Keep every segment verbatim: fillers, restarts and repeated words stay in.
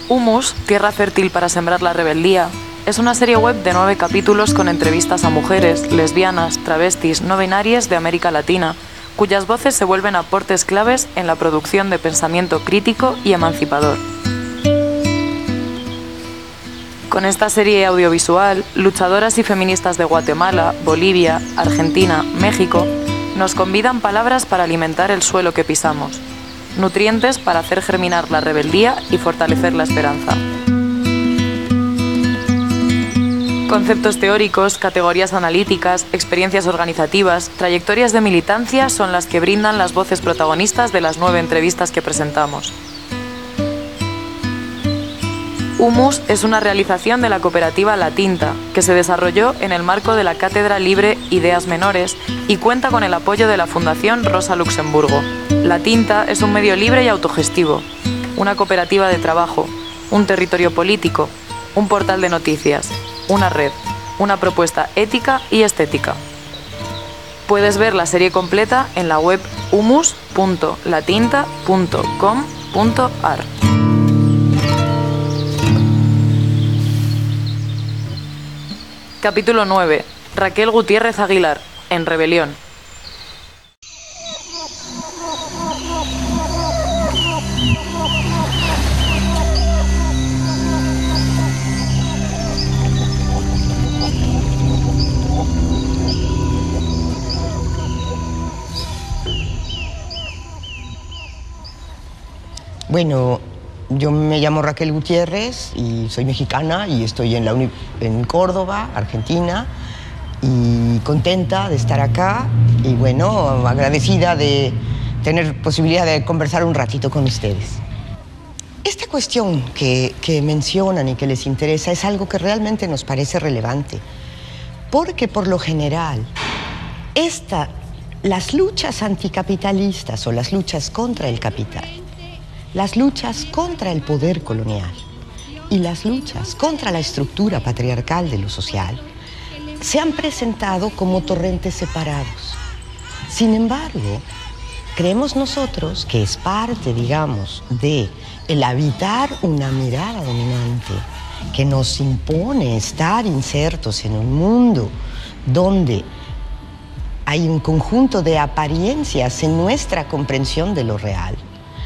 Humus, tierra fértil para sembrar la rebeldía, es una serie web de nueve capítulos con entrevistas a mujeres, lesbianas, travestis, no binarias de América Latina, cuyas voces se vuelven aportes claves en la producción de pensamiento crítico y emancipador. Con esta serie audiovisual, luchadoras y feministas de Guatemala, Bolivia, Argentina, México, nos convidan palabras para alimentar el suelo que pisamos, nutrientes para hacer germinar la rebeldía y fortalecer la esperanza. Conceptos teóricos, categorías analíticas, experiencias organizativas, trayectorias de militancia son las que brindan las voces protagonistas de las nueve entrevistas que presentamos. Humus es una realización de la cooperativa La Tinta, que se desarrolló en el marco de la Cátedra Libre Ideas Menores y cuenta con el apoyo de la Fundación Rosa Luxemburgo. La Tinta es un medio libre y autogestivo, una cooperativa de trabajo, un territorio político, un portal de noticias, una red, una propuesta ética y estética. Puedes ver la serie completa en la web humus punto latinta punto com punto ar. Capítulo nueve. Raquel Gutiérrez Aguilar, en Rebelión. Bueno, yo me llamo Raquel Gutiérrez y soy mexicana y estoy en, la uni en Córdoba, Argentina, y contenta de estar acá y bueno, agradecida de tener posibilidad de conversar un ratito con ustedes. Esta cuestión que, que mencionan y que les interesa es algo que realmente nos parece relevante, porque por lo general, esta, las luchas anticapitalistas o las luchas contra el capital, las luchas contra el poder colonial y las luchas contra la estructura patriarcal de lo social se han presentado como torrentes separados. Sin embargo, creemos nosotros que es parte, digamos, de el habitar una mirada dominante que nos impone estar insertos en un mundo donde hay un conjunto de apariencias en nuestra comprensión de lo real.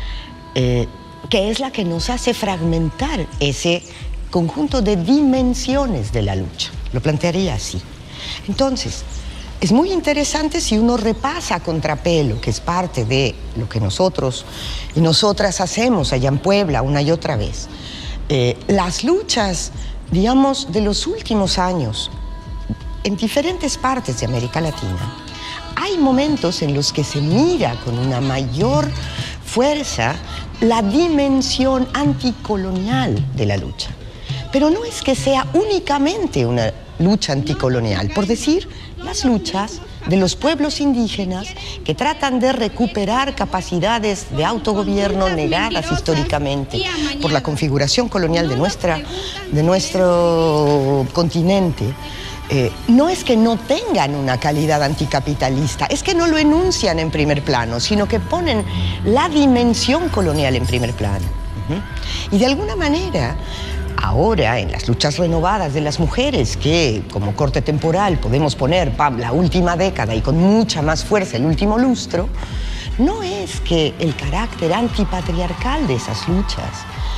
Eh, que es la que nos hace fragmentar ese conjunto de dimensiones de la lucha. Lo plantearía así. Entonces, es muy interesante si uno repasa a contrapelo, que es parte de lo que nosotros y nosotras hacemos allá en Puebla una y otra vez, eh, las luchas, digamos, de los últimos años en diferentes partes de América Latina. Hay momentos en los que se mira con una mayor fuerza la dimensión anticolonial de la lucha. Pero no es que sea únicamente una lucha anticolonial, por decir, las luchas de los pueblos indígenas que tratan de recuperar capacidades de autogobierno negadas históricamente por la configuración colonial de, nuestra, de nuestro continente. Eh, no es que no tengan una calidad anticapitalista, es que no lo enuncian en primer plano, sino que ponen la dimensión colonial en primer plano. Uh-huh. Y de alguna manera, ahora en las luchas renovadas de las mujeres, que como corte temporal podemos poner pam, la última década y con mucha más fuerza el último lustro, no es que el carácter antipatriarcal de esas luchas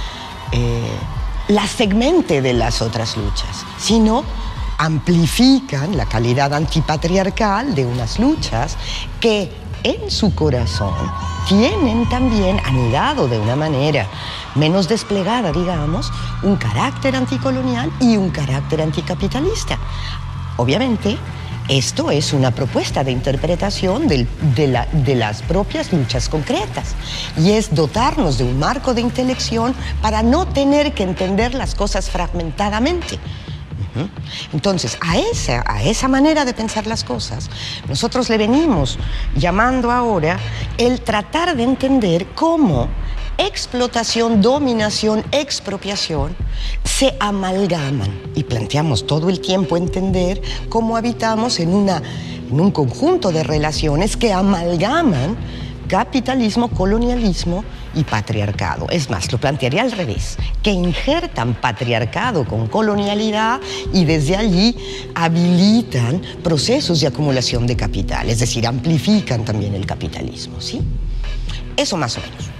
eh, las segmente de las otras luchas, sino amplifican la calidad antipatriarcal de unas luchas que en su corazón tienen también anidado de una manera menos desplegada, digamos, un carácter anticolonial y un carácter anticapitalista. Obviamente, esto es una propuesta de interpretación del, de, la, de las propias luchas concretas y es dotarnos de un marco de intelección para no tener que entender las cosas fragmentadamente. Entonces, a esa, a esa manera de pensar las cosas, nosotros le venimos llamando ahora el tratar de entender cómo explotación, dominación, expropiación se amalgaman y planteamos todo el tiempo entender cómo habitamos en, una, en un conjunto de relaciones que amalgaman anticapitalismo, colonialismo y patriarcado. Es más, lo plantearía al revés, que injertan patriarcado con colonialidad y desde allí habilitan procesos de acumulación de capital, es decir, amplifican también el capitalismo, ¿sí? Eso más o menos.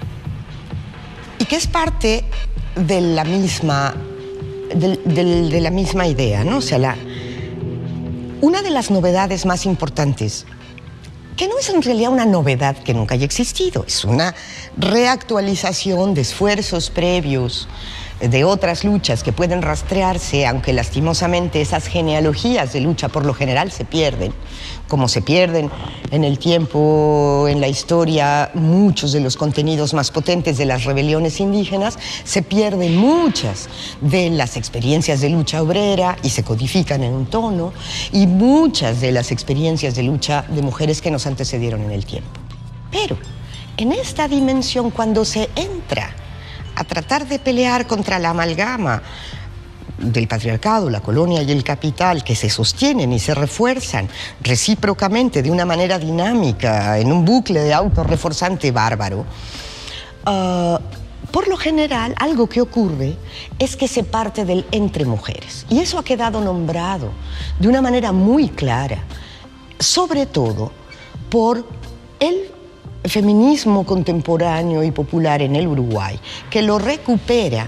Y que es parte de la misma, de, de, de la misma idea, ¿no? O sea, la, una de las novedades más importantes, que no es en realidad una novedad que nunca haya existido, es una reactualización de esfuerzos previos de otras luchas que pueden rastrearse, aunque lastimosamente esas genealogías de lucha por lo general se pierden, como se pierden en el tiempo, en la historia, muchos de los contenidos más potentes de las rebeliones indígenas, se pierden muchas de las experiencias de lucha obrera y se codifican en un tono, y muchas de las experiencias de lucha de mujeres que nos antecedieron en el tiempo. Pero en esta dimensión, cuando se entra a tratar de pelear contra la amalgama del patriarcado, la colonia y el capital, que se sostienen y se refuerzan recíprocamente de una manera dinámica, en un bucle de autorreforzante bárbaro, uh, por lo general, algo que ocurre es que se parte del entre mujeres. Y eso ha quedado nombrado de una manera muy clara, sobre todo por el feminismo contemporáneo y popular en el Uruguay, que lo recupera,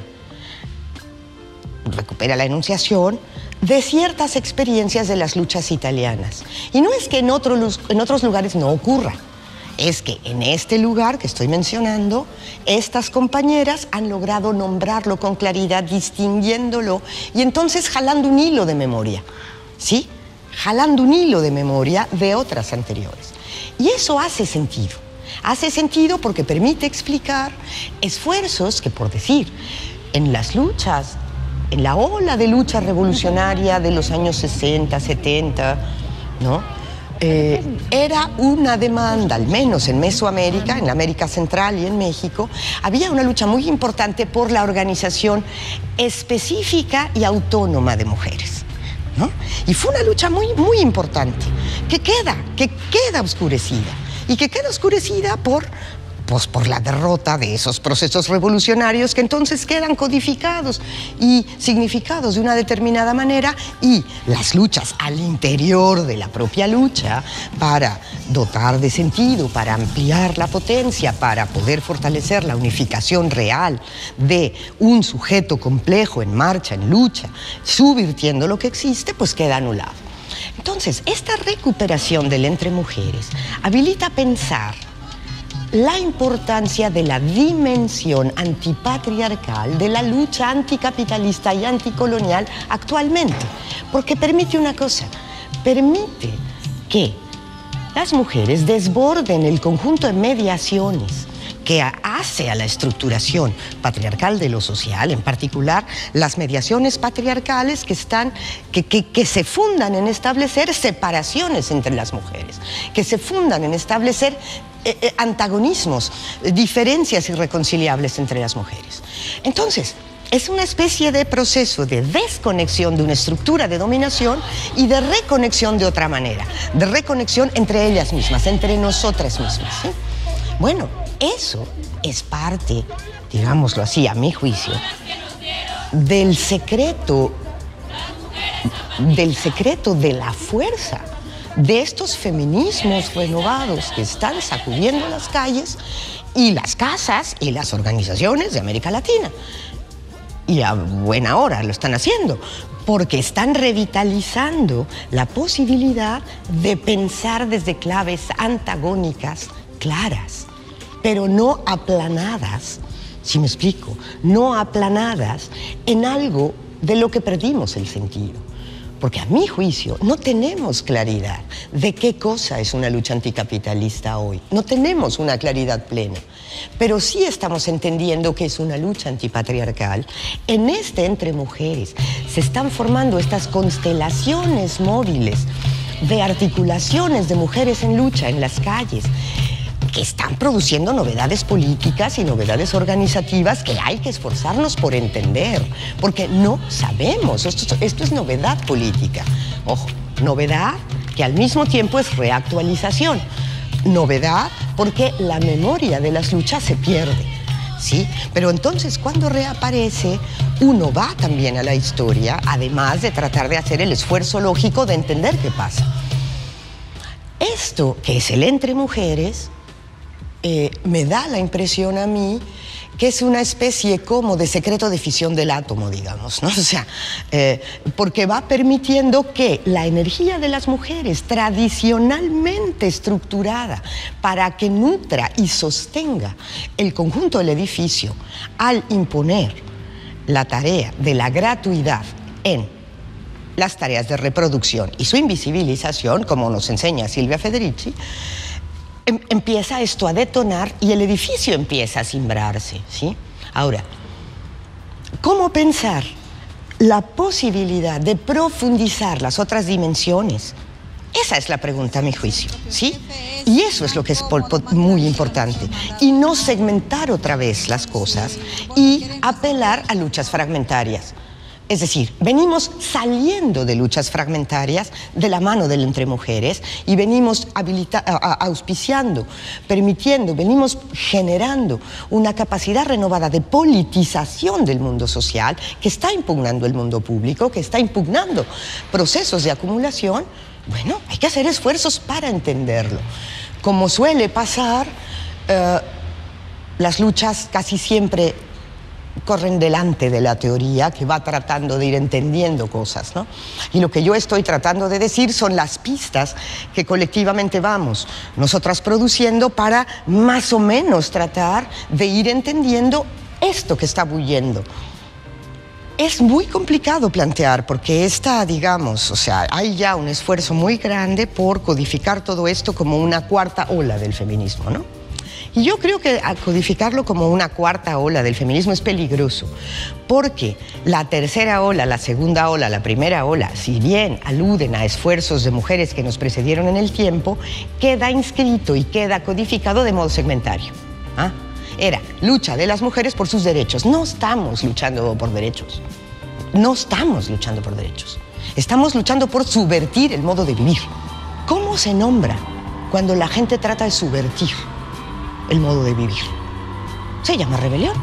recupera la enunciación de ciertas experiencias de las luchas italianas. Y no es que en, otro, en otros lugares no ocurra, es que en este lugar que estoy mencionando, estas compañeras han logrado nombrarlo con claridad, distinguiéndolo y entonces jalando un hilo de memoria, ¿sí? Jalando un hilo de memoria de otras anteriores. Y eso hace sentido. Hace sentido porque permite explicar esfuerzos que, por decir, en las luchas, en la ola de lucha revolucionaria de los años sesenta, setenta, ¿no? Eh, era una demanda, al menos en Mesoamérica, en la América Central y en México, había una lucha muy importante por la organización específica y autónoma de mujeres, ¿no? Y fue una lucha muy, muy importante, que queda, que queda oscurecida. Y que queda oscurecida por, pues, por la derrota de esos procesos revolucionarios que entonces quedan codificados y significados de una determinada manera, y las luchas al interior de la propia lucha para dotar de sentido, para ampliar la potencia, para poder fortalecer la unificación real de un sujeto complejo en marcha, en lucha, subvirtiendo lo que existe, pues queda anulado. Entonces, esta recuperación del entre mujeres habilita pensar la importancia de la dimensión antipatriarcal de la lucha anticapitalista y anticolonial actualmente, porque permite una cosa, permite que las mujeres desborden el conjunto de mediaciones que hace a la estructuración patriarcal de lo social, en particular las mediaciones patriarcales que, están, que, que, que se fundan en establecer separaciones entre las mujeres, que se fundan en establecer eh, eh, antagonismos, eh, diferencias irreconciliables entre las mujeres. Entonces, es una especie de proceso de desconexión de una estructura de dominación y de reconexión de otra manera, de reconexión entre ellas mismas, entre nosotras mismas, ¿sí? Bueno, eso es parte, digámoslo así, a mi juicio, del secreto, del secreto de la fuerza de estos feminismos renovados que están sacudiendo las calles y las casas y las organizaciones de América Latina. Y a buena hora lo están haciendo, porque están revitalizando la posibilidad de pensar desde claves antagónicas claras, pero no aplanadas, si me explico, no aplanadas en algo de lo que perdimos el sentido. Porque a mi juicio no tenemos claridad de qué cosa es una lucha anticapitalista hoy. No tenemos una claridad plena. Pero sí estamos entendiendo que es una lucha antipatriarcal. En este entre mujeres se están formando estas constelaciones móviles de articulaciones de mujeres en lucha en las calles, que están produciendo novedades políticas y novedades organizativas que hay que esforzarnos por entender, porque no sabemos, esto, esto es novedad política. Ojo, novedad que al mismo tiempo es reactualización, novedad porque la memoria de las luchas se pierde, ¿sí? Pero entonces cuando reaparece, uno va también a la historia, además de tratar de hacer el esfuerzo lógico de entender qué pasa. Esto, que es el entre mujeres, eh, me da la impresión a mí que es una especie como de secreto de fisión del átomo, digamos, ¿no? O sea, eh, porque va permitiendo que la energía de las mujeres, tradicionalmente estructurada para que nutra y sostenga el conjunto del edificio, al imponer la tarea de la gratuidad en las tareas de reproducción y su invisibilización, como nos enseña Silvia Federici, empieza esto a detonar y el edificio empieza a cimbrarse, ¿sí? Ahora, ¿cómo pensar la posibilidad de profundizar las otras dimensiones? Esa es la pregunta a mi juicio, ¿sí? Y eso es lo que es muy importante. Y no segmentar otra vez las cosas y apelar a luchas fragmentarias. Es decir, venimos saliendo de luchas fragmentarias de la mano del entre mujeres y venimos auspiciando, permitiendo, venimos generando una capacidad renovada de politización del mundo social que está impugnando el mundo público, que está impugnando procesos de acumulación. Bueno, hay que hacer esfuerzos para entenderlo. Como suele pasar, eh, las luchas casi siempre corren delante de la teoría que va tratando de ir entendiendo cosas, ¿no? Y lo que yo estoy tratando de decir son las pistas que colectivamente vamos nosotras produciendo para más o menos tratar de ir entendiendo esto que está bulliendo. Es muy complicado plantear porque está, digamos, o sea, hay ya un esfuerzo muy grande por codificar todo esto como una cuarta ola del feminismo, ¿no? Y yo creo que codificarlo como una cuarta ola del feminismo es peligroso, porque la tercera ola, la segunda ola, la primera ola, si bien aluden a esfuerzos de mujeres que nos precedieron en el tiempo, queda inscrito y queda codificado de modo segmentario. ¿Ah? Era lucha de las mujeres por sus derechos. No estamos luchando por derechos. No estamos luchando por derechos. Estamos luchando por subvertir el modo de vivir. ¿Cómo se nombra cuando la gente trata de subvertir el modo de vivir? Se llama rebelión.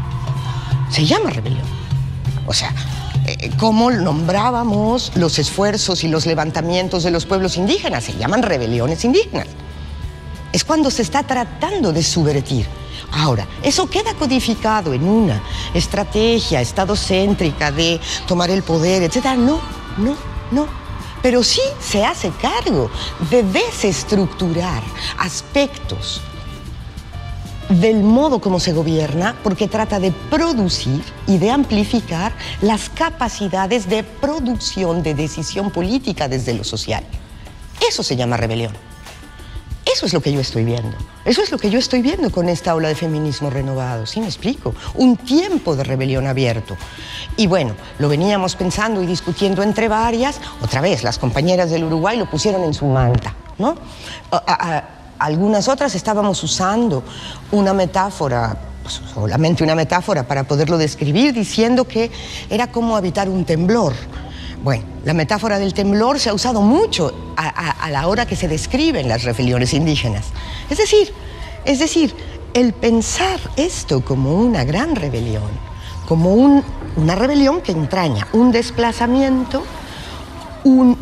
Se llama rebelión. O sea, eh, ¿cómo nombrábamos los esfuerzos y los levantamientos de los pueblos indígenas? Se llaman rebeliones indígenas. Es cuando se está tratando de subvertir. Ahora, eso queda codificado en una estrategia estadocéntrica de tomar el poder, etcétera. No, no, no. Pero sí se hace cargo de desestructurar aspectos del modo como se gobierna, porque trata de producir y de amplificar las capacidades de producción de decisión política desde lo social. Eso se llama rebelión. Eso es lo que yo estoy viendo. Eso es lo que yo estoy viendo con esta ola de feminismo renovado. ¿Sí me explico? Un tiempo de rebelión abierto. Y bueno, lo veníamos pensando y discutiendo entre varias. Otra vez, las compañeras del Uruguay lo pusieron en su manta, ¿no? A, a, a, algunas otras estábamos usando una metáfora, pues, solamente una metáfora para poderlo describir, diciendo que era como habitar un temblor. Bueno, la metáfora del temblor se ha usado mucho a, a, a la hora que se describen las rebeliones indígenas. Es decir, es decir, el pensar esto como una gran rebelión, como un, una rebelión que entraña un desplazamiento, un,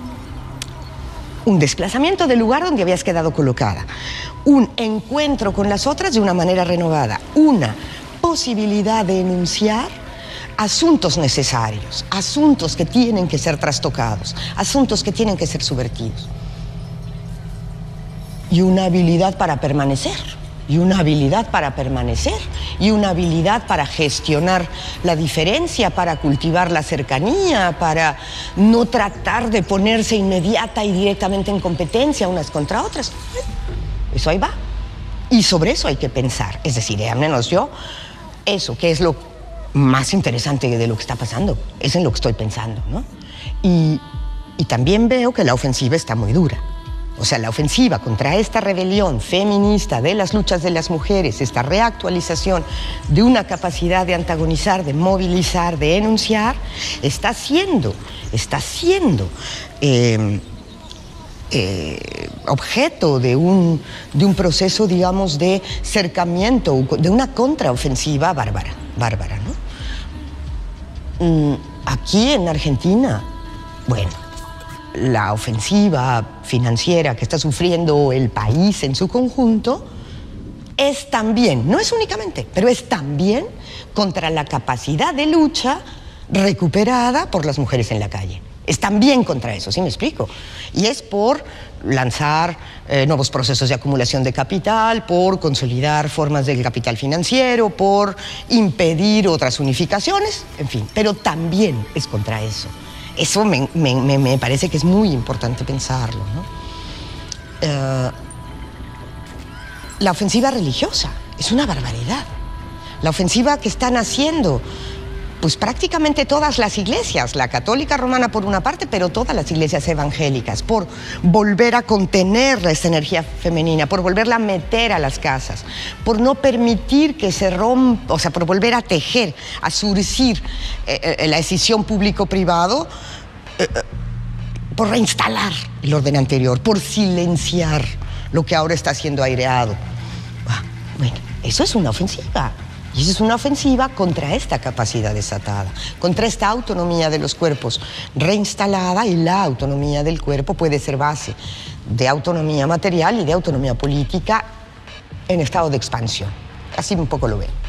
un desplazamiento del lugar donde habías quedado colocada, un encuentro con las otras de una manera renovada, una posibilidad de enunciar asuntos necesarios, asuntos que tienen que ser trastocados, asuntos que tienen que ser subvertidos. Y una habilidad para permanecer, y una habilidad para permanecer, y una habilidad para gestionar la diferencia, para cultivar la cercanía, para no tratar de ponerse inmediata y directamente en competencia unas contra otras. Eso ahí va. Y sobre eso hay que pensar. Es decir, al menos yo, eso, que es lo más interesante de lo que está pasando, es en lo que estoy pensando, ¿no? Y, y también veo que la ofensiva está muy dura. O sea, la ofensiva contra esta rebelión feminista de las luchas de las mujeres, esta reactualización de una capacidad de antagonizar, de movilizar, de enunciar, está siendo, está siendo eh, eh, objeto de un, de un proceso, digamos, de cercamiento, de una contraofensiva bárbara, bárbara, ¿no? Aquí en Argentina, bueno, la ofensiva financiera que está sufriendo el país en su conjunto es también, no es únicamente, pero es también contra la capacidad de lucha recuperada por las mujeres en la calle. Es también contra eso, ¿sí me explico? Y es por lanzar eh, nuevos procesos de acumulación de capital, por consolidar formas del capital financiero, por impedir otras unificaciones, en fin, pero también es contra eso. Eso me, me, me parece que es muy importante pensarlo, ¿no? Uh, la ofensiva religiosa es una barbaridad. La ofensiva que están haciendo pues prácticamente todas las iglesias, la católica romana por una parte, pero todas las iglesias evangélicas, por volver a contener esa energía femenina, por volverla a meter a las casas, por no permitir que se rompa, o sea, por volver a tejer, a surcir eh, eh, la decisión público-privado, eh, eh, por reinstalar el orden anterior, por silenciar lo que ahora está siendo aireado. Ah, bueno, eso es una ofensiva. Y esa es una ofensiva contra esta capacidad desatada, contra esta autonomía de los cuerpos reinstalada, y la autonomía del cuerpo puede ser base de autonomía material y de autonomía política en estado de expansión. Así un poco lo veo.